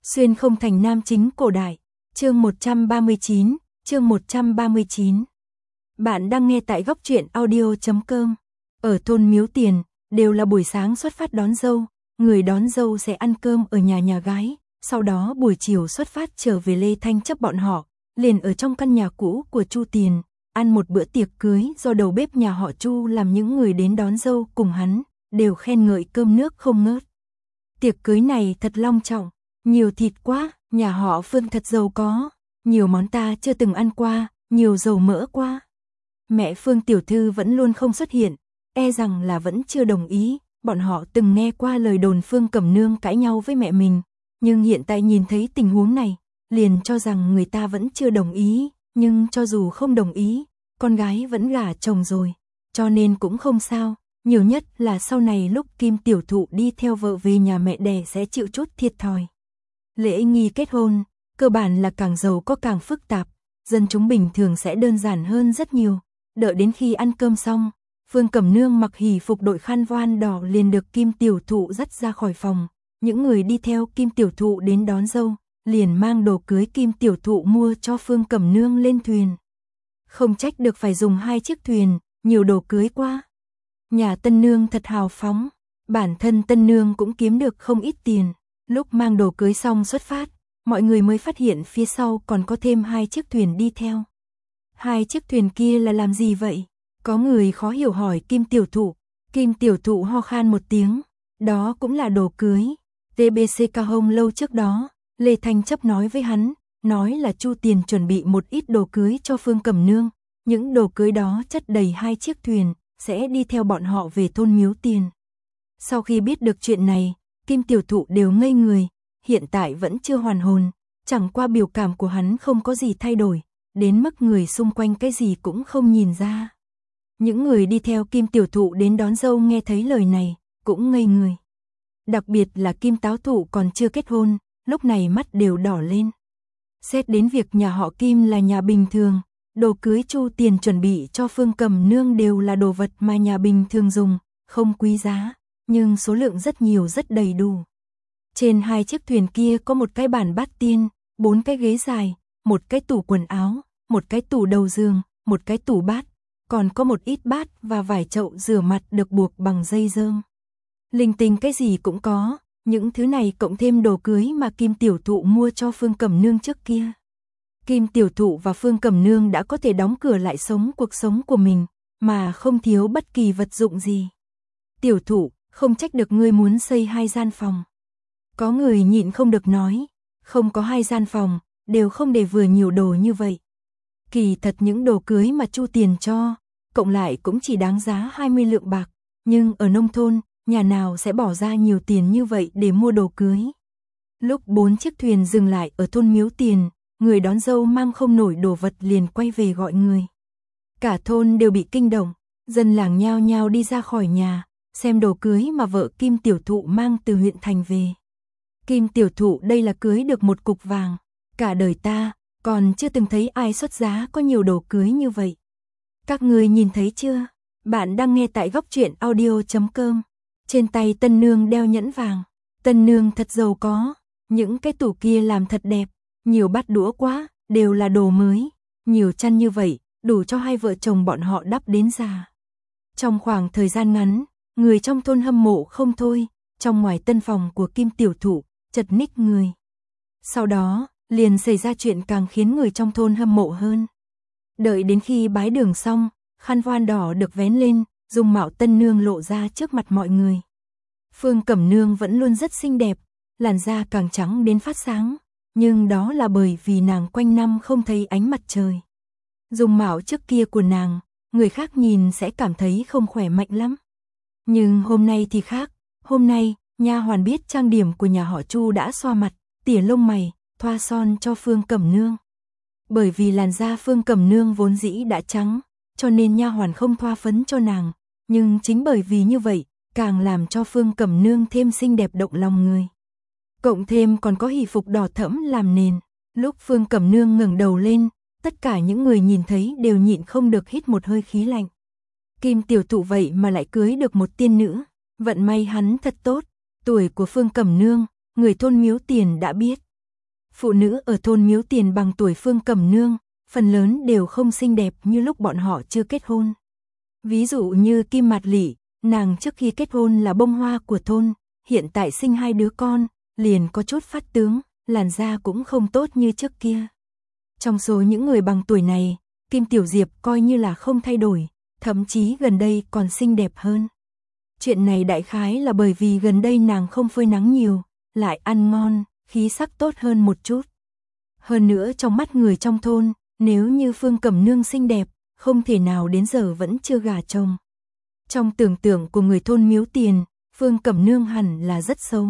Xuyên không thành nam chính cổ đại, chương 139, chương 139. Bạn đang nghe tại góc truyện audio.com. Ở thôn Miếu Tiền, đều là buổi sáng xuất phát đón dâu, người đón dâu sẽ ăn cơm ở nhà gái, sau đó buổi chiều xuất phát trở về Lê Thanh Chấp bọn họ, liền ở trong căn nhà cũ của Chu Tiền, ăn một bữa tiệc cưới do đầu bếp nhà họ Chu làm. Những người đến đón dâu cùng hắn, đều khen ngợi cơm nước không ngớt. Tiệc cưới này thật long trọng, nhiều thịt quá, nhà họ Phương thật giàu có, nhiều món ta chưa từng ăn qua, nhiều dầu mỡ quá. Mẹ Phương tiểu thư vẫn luôn không xuất hiện, e rằng là vẫn chưa đồng ý. Bọn họ từng nghe qua lời đồn Phương Cẩm Nương cãi nhau với mẹ mình, nhưng hiện tại nhìn thấy tình huống này, liền cho rằng người ta vẫn chưa đồng ý. Nhưng cho dù không đồng ý, con gái vẫn gả chồng rồi, cho nên cũng không sao. Nhiều nhất là sau này lúc Kim tiểu thụ đi theo vợ về nhà mẹ đẻ sẽ chịu chút thiệt thòi. Lễ nghi kết hôn, cơ bản là càng giàu có càng phức tạp, dân chúng bình thường sẽ đơn giản hơn rất nhiều. Đợi đến khi ăn cơm xong, Phương Cẩm Nương mặc hỷ phục đội khăn voan đỏ liền được Kim tiểu thụ dắt ra khỏi phòng. Những người đi theo Kim tiểu thụ đến đón dâu, liền mang đồ cưới Kim tiểu thụ mua cho Phương Cẩm Nương lên thuyền. Không trách được phải dùng 2 chiếc thuyền, nhiều đồ cưới quá. Nhà tân nương thật hào phóng, bản thân tân nương cũng kiếm được không ít tiền. Lúc mang đồ cưới xong xuất phát, mọi người mới phát hiện phía sau còn có thêm 2 chiếc thuyền đi theo. 2 chiếc thuyền kia là làm gì vậy? Có người khó hiểu hỏi Kim tiểu thụ. Kim tiểu thụ ho khan một tiếng, đó cũng là đồ cưới. TBC Cao Hông lâu trước đó, Lê Thanh Chấp nói với hắn, nói là Chu Tiền chuẩn bị một ít đồ cưới cho Phương Cẩm Nương. Những đồ cưới đó chất đầy 2 chiếc thuyền, sẽ đi theo bọn họ về thôn Miếu Tiền. Sau khi biết được chuyện này, Kim tiểu thụ đều ngây người, hiện tại vẫn chưa hoàn hồn, chẳng qua biểu cảm của hắn không có gì thay đổi, đến mức người xung quanh cái gì cũng không nhìn ra. Những người đi theo Kim tiểu thụ đến đón dâu nghe thấy lời này, cũng ngây người. Đặc biệt là Kim táo thụ còn chưa kết hôn, lúc này mắt đều đỏ lên. Xét đến việc nhà họ Kim là nhà bình thường, đồ cưới Chu Tiền chuẩn bị cho Phương Cẩm Nương đều là đồ vật mà nhà bình thường dùng, không quý giá, nhưng số lượng rất nhiều rất đầy đủ. Trên 2 chiếc thuyền kia có một cái bàn bát tiên, 4 cái ghế dài, một cái tủ quần áo, một cái tủ đầu giường, một cái tủ bát, còn có một ít bát và vài chậu rửa mặt được buộc bằng dây dơm. Linh tinh cái gì cũng có, những thứ này cộng thêm đồ cưới mà Kim tiểu thụ mua cho Phương Cẩm Nương trước kia. Kim tiểu thụ và Phương Cẩm Nương đã có thể đóng cửa lại sống cuộc sống của mình, mà không thiếu bất kỳ vật dụng gì. Tiểu thụ, không trách được ngươi muốn xây 2 gian phòng. Có người nhịn không được nói, không có 2 gian phòng, đều không để vừa nhiều đồ như vậy. Kỳ thật những đồ cưới mà Chu Tiền cho, cộng lại cũng chỉ đáng giá 20 lượng bạc, nhưng ở nông thôn, nhà nào sẽ bỏ ra nhiều tiền như vậy để mua đồ cưới. Lúc 4 chiếc thuyền dừng lại ở thôn Miếu Tiền, người đón dâu mang không nổi đồ vật liền quay về gọi người. Cả thôn đều bị kinh động, dân làng nhao nhao đi ra khỏi nhà, xem đồ cưới mà vợ Kim tiểu thụ mang từ huyện thành về. Kim tiểu thụ đây là cưới được một cục vàng, cả đời ta còn chưa từng thấy ai xuất giá có nhiều đồ cưới như vậy. Các người nhìn thấy chưa? Bạn đang nghe tại góc truyện audio.com. Trên tay tân nương đeo nhẫn vàng, tân nương thật giàu có, những cái tủ kia làm thật đẹp, nhiều bát đũa quá, đều là đồ mới, nhiều chăn như vậy, đủ cho 2 vợ chồng bọn họ đắp đến già. Trong khoảng thời gian ngắn, người trong thôn hâm mộ không thôi, trong ngoài tân phòng của Kim tiểu thụ, chật ních người. Sau đó, liền xảy ra chuyện càng khiến người trong thôn hâm mộ hơn. Đợi đến khi bái đường xong, khăn voan đỏ được vén lên, dung mạo tân nương lộ ra trước mặt mọi người. Phương Cẩm Nương vẫn luôn rất xinh đẹp, làn da càng trắng đến phát sáng, nhưng đó là bởi vì nàng quanh năm không thấy ánh mặt trời. Dung mạo trước kia của nàng, người khác nhìn sẽ cảm thấy không khỏe mạnh lắm. Nhưng hôm nay thì khác, hôm nay, nha hoàn biết trang điểm của nhà họ Chu đã xoa mặt, tỉa lông mày, thoa son cho Phương Cẩm Nương. Bởi vì làn da Phương Cẩm Nương vốn dĩ đã trắng, cho nên nha hoàn không thoa phấn cho nàng, nhưng chính bởi vì như vậy, càng làm cho Phương Cẩm Nương thêm xinh đẹp động lòng người. Cộng thêm còn có hỷ phục đỏ thẫm làm nền, lúc Phương Cẩm Nương ngẩng đầu lên, tất cả những người nhìn thấy đều nhịn không được hít một hơi khí lạnh. Kim tiểu thụ vậy mà lại cưới được một tiên nữ, vận may hắn thật tốt. Tuổi của Phương Cẩm Nương, người thôn Miếu Tiền đã biết, Phụ nữ ở thôn Miếu Tiền bằng tuổi Phương Cẩm Nương, phần lớn đều không xinh đẹp như lúc bọn họ chưa kết hôn. Ví dụ như Kim Mạt Lị, nàng trước khi kết hôn là bông hoa của thôn, hiện tại sinh 2 đứa con, liền có chút phát tướng, làn da cũng không tốt như trước kia. Trong số những người bằng tuổi này, Kim Tiểu Diệp coi như là không thay đổi, thậm chí gần đây còn xinh đẹp hơn. Chuyện này đại khái là bởi vì gần đây nàng không phơi nắng nhiều, lại ăn ngon, khí sắc tốt hơn một chút. Hơn nữa trong mắt người trong thôn, nếu như Phương Cẩm Nương xinh đẹp, không thể nào đến giờ vẫn chưa gả chồng. Trong tưởng tượng của người thôn Miếu Tiền, Phương Cẩm Nương hẳn là rất xấu.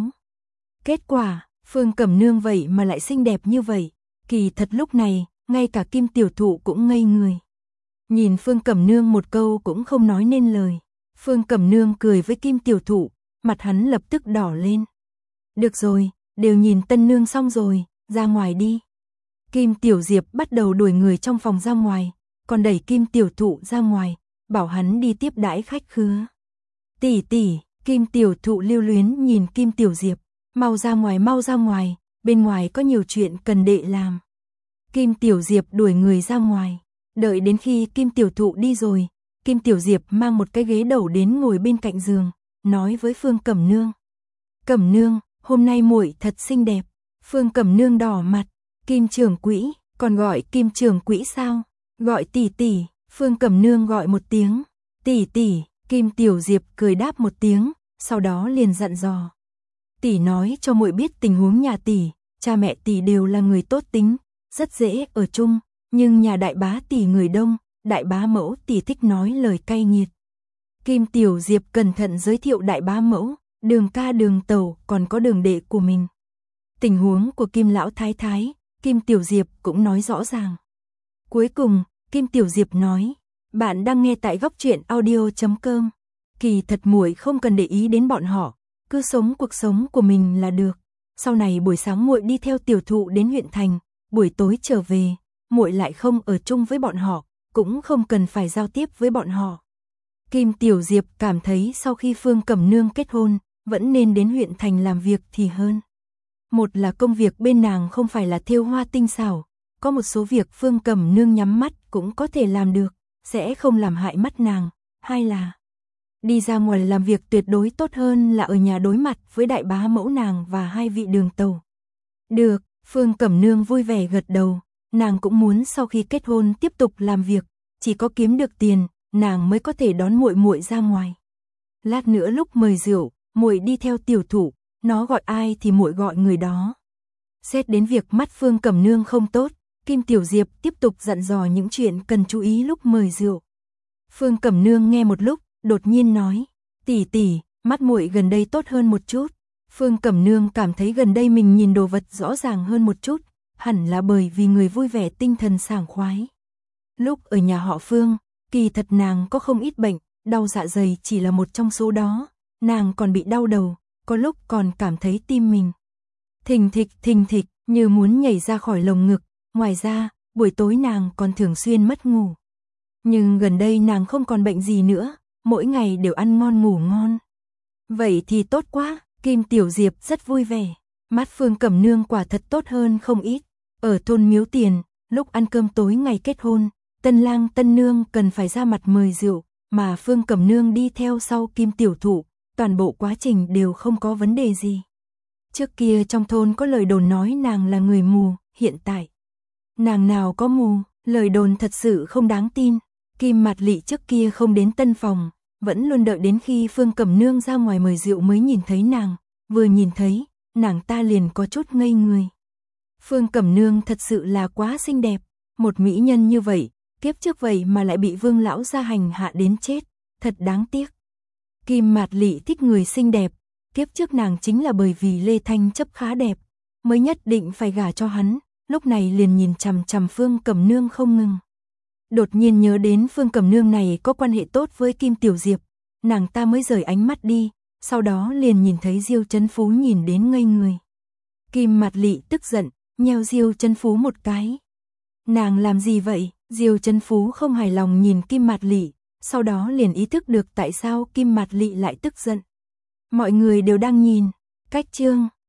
Kết quả, Phương Cẩm Nương vậy mà lại xinh đẹp như vậy, kỳ thật lúc này, ngay cả Kim Tiểu Thụ cũng ngây người. Nhìn Phương Cẩm Nương một câu cũng không nói nên lời. Phương Cẩm Nương cười với Kim Tiểu Thụ, mặt hắn lập tức đỏ lên. Được rồi, đều nhìn tân nương xong rồi, ra ngoài đi. Kim Tiểu Diệp bắt đầu đuổi người trong phòng ra ngoài, còn đẩy Kim Tiểu Thụ ra ngoài, bảo hắn đi tiếp đãi khách khứa. Tỷ tỷ, Kim Tiểu Thụ lưu luyến nhìn Kim Tiểu Diệp, mau ra ngoài, bên ngoài có nhiều chuyện cần đệ làm. Kim Tiểu Diệp đuổi người ra ngoài, đợi đến khi Kim Tiểu Thụ đi rồi, Kim Tiểu Diệp mang một cái ghế đầu đến ngồi bên cạnh giường, nói với Phương Cẩm Nương. Cẩm Nương, hôm nay muội thật xinh đẹp. Phương Cẩm Nương đỏ mặt, Kim trưởng quỹ, còn gọi Kim trưởng quỹ sao? Gọi tỷ tỷ. Phương Cẩm Nương gọi một tiếng, tỷ tỷ. Kim Tiểu Diệp cười đáp một tiếng, sau đó liền dặn dò. Tỷ nói cho muội biết tình huống nhà tỷ, cha mẹ tỷ đều là người tốt tính, rất dễ ở chung, nhưng nhà đại bá tỷ người đông, đại bá mẫu tỷ thích nói lời cay nghiệt. Kim Tiểu Diệp cẩn thận giới thiệu đại bá mẫu, Đường ca Đường tẩu, còn có Đường đệ của mình. Tình huống của Kim lão thái thái, Kim Tiểu Diệp cũng nói rõ ràng. Cuối cùng, Kim Tiểu Diệp nói, bạn đang nghe tại Góc Truyện Audio.com. Kỳ thật muội không cần để ý đến bọn họ, cứ sống cuộc sống của mình là được. Sau này buổi sáng muội đi theo Tiểu Thụ đến huyện thành, buổi tối trở về, muội lại không ở chung với bọn họ, cũng không cần phải giao tiếp với bọn họ. Kim Tiểu Diệp cảm thấy sau khi Phương Cẩm Nương kết hôn, vẫn nên đến huyện thành làm việc thì hơn. Một là công việc bên nàng không phải là thêu hoa tinh xảo, có một số việc Phương Cẩm Nương nhắm mắt cũng có thể làm được, sẽ không làm hại mắt nàng. Hai là đi ra ngoài làm việc tuyệt đối tốt hơn là ở nhà đối mặt với đại bá mẫu nàng và 2 vị Đường tẩu. Được, Phương Cẩm Nương vui vẻ gật đầu, nàng cũng muốn sau khi kết hôn tiếp tục làm việc, chỉ có kiếm được tiền, nàng mới có thể đón muội muội ra ngoài. Lát nữa lúc mời rượu, muội đi theo Tiểu Thụ, nó gọi ai thì muội gọi người đó. Xét đến việc mắt Phương Cẩm Nương không tốt, Kim Tiểu Diệp tiếp tục dặn dò những chuyện cần chú ý lúc mời rượu. Phương Cẩm Nương nghe một lúc, đột nhiên nói, tỷ tỷ, mắt muội gần đây tốt hơn một chút. Phương Cẩm Nương cảm thấy gần đây mình nhìn đồ vật rõ ràng hơn một chút, hẳn là bởi vì người vui vẻ tinh thần sảng khoái. Lúc ở nhà họ Phương, kỳ thật nàng có không ít bệnh, đau dạ dày chỉ là một trong số đó, nàng còn bị đau đầu, có lúc còn cảm thấy tim mình thình thịch, như muốn nhảy ra khỏi lồng ngực, ngoài ra, buổi tối nàng còn thường xuyên mất ngủ. Nhưng gần đây nàng không còn bệnh gì nữa, mỗi ngày đều ăn ngon ngủ ngon. Vậy thì tốt quá, Kim Tiểu Diệp rất vui vẻ, mắt Phương Cẩm Nương quả thật tốt hơn không ít. Ở thôn Miếu Tiền, lúc ăn cơm tối ngày kết hôn, tân lang tân nương cần phải ra mặt mời rượu, mà Phương Cẩm Nương đi theo sau Kim Tiểu Thụ, toàn bộ quá trình đều không có vấn đề gì. Trước kia trong thôn có lời đồn nói nàng là người mù, hiện tại nàng nào có mù, lời đồn thật sự không đáng tin. Kim Mạt Lị trước kia không đến tân phòng, vẫn luôn đợi đến khi Phương Cẩm Nương ra ngoài mời rượu mới nhìn thấy nàng, vừa nhìn thấy, nàng ta liền có chút ngây người. Phương Cẩm Nương thật sự là quá xinh đẹp, một mỹ nhân như vậy, kiếp trước vậy mà lại bị Vương lão gia hành hạ đến chết, thật đáng tiếc. Kim Mạt Lị thích người xinh đẹp, kiếp trước nàng chính là bởi vì Lê Thanh chấp khá đẹp, mới nhất định phải gả cho hắn, lúc này liền nhìn chằm chằm Phương Cẩm Nương không ngừng. Đột nhiên nhớ đến Phương Cẩm Nương này có quan hệ tốt với Kim Tiểu Diệp, nàng ta mới rời ánh mắt đi, sau đó liền nhìn thấy Diêu Chấn Phú nhìn đến ngây người. Kim Mạt Lị tức giận, nheo Diêu Chấn Phú một cái. Nàng làm gì vậy? Diêu Chấn Phú không hài lòng nhìn Kim Mạt Lị, sau đó liền ý thức được tại sao Kim Mạt Lị lại tức giận. Mọi người đều đang nhìn, cách chương